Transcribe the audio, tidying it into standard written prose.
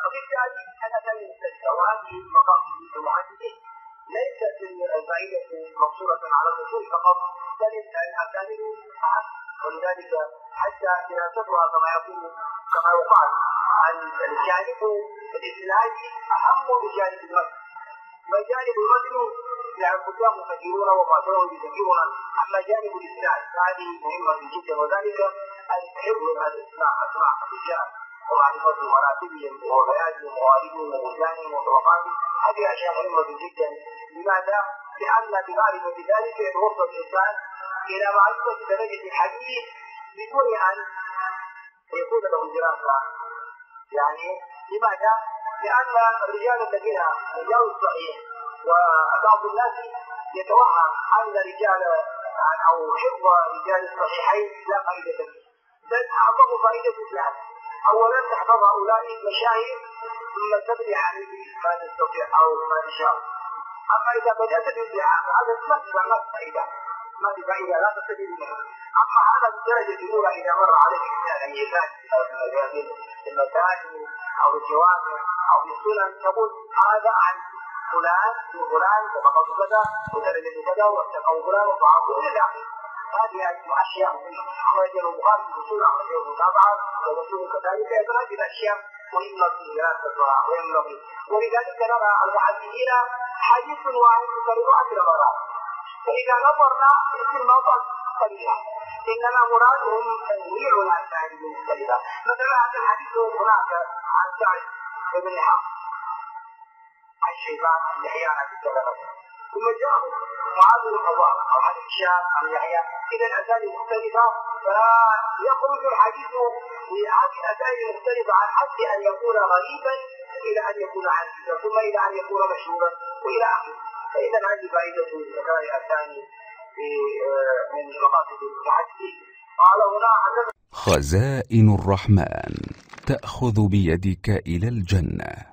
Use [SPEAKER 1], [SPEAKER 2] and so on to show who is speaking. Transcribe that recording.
[SPEAKER 1] وبالتالي الأسانيد مختلفة، وهذه مقاصد المحدثين. ليست الفائدة مقصورة على الأصول فقط، بل الأسانيد أهم، ولذلك حتى دراستها كما يقال الجانب الإسنادي أهم من جانب المتن، وجانب المتن الكتاب كثيرون ومعظمهم يذكرون، أما جانب الإسناد هذه مهمة جدا، وذلك الحفظ الأسماء الرجال ومعرفة مراتبهم وبيانهم وموالدهم وبلدانهم وطبقاتهم، هذه أشياء مهمة جدا. لماذا؟ لأن بمعرفة ذلك يتوصل الإنسان إلى معرفة درجة الحديث بدون أن يكون له دراسة. يعني لماذا؟ لأن الرجال الذين رجال الصحيح وبعض الناس يتوهم أن رجال أو حفظ رجال الصحيحين لا فائدة فيه، بل أعظم فائدة في هذا. أولا تحفظ هؤلاء المشاهير ثم تبني عليه ما تستطيع أو ما تشاء. أما إذا بدأت بالادعاء هذا ما في فائدة، لا تستفيد منه. أما هذا بالدرجة الأولى إذا مر عليك الإنسان في المثاني أو الجوامع أو السنن تقول هذا عن فلان وفلان وفقط كذا ودرجة كذا واتقوا فلان وفعلوا إلى آخره. هذه أشياء مهمة. أخرجه البخاري في الأصول، أخرجه المتابعة والرسول كذلك. أيضا هذه الأشياء مهمة دراستها وينبغي، ولذلك نرى المحدثين حديث واحد يكرر 10 مرات، فإذا نظرنا يصير موضوع قليلا، إنما مرادهم تنويع الأسانيد المختلفة. مثلا هذا الحديث هناك عن سعد بن حفص عن شيبان عن يحيى عن أبي سلمة، ثم جاء معاذ بن حضار أو عن هشام عن يحيى، إذا الأسانيد مختلفة، فيخرج الحديث بهذه الأسانيد المختلفة عن حد أن يكون غريبا إلى أن يكون عزيزا، ثم إلى أن يكون مشهورا وإلى آخره. فإذا هذه فائدة ذكر الأسانيد من مقاصد المحدثين. قال هنا
[SPEAKER 2] خزائن الرحمن تأخذ بيدك إلى الجنة.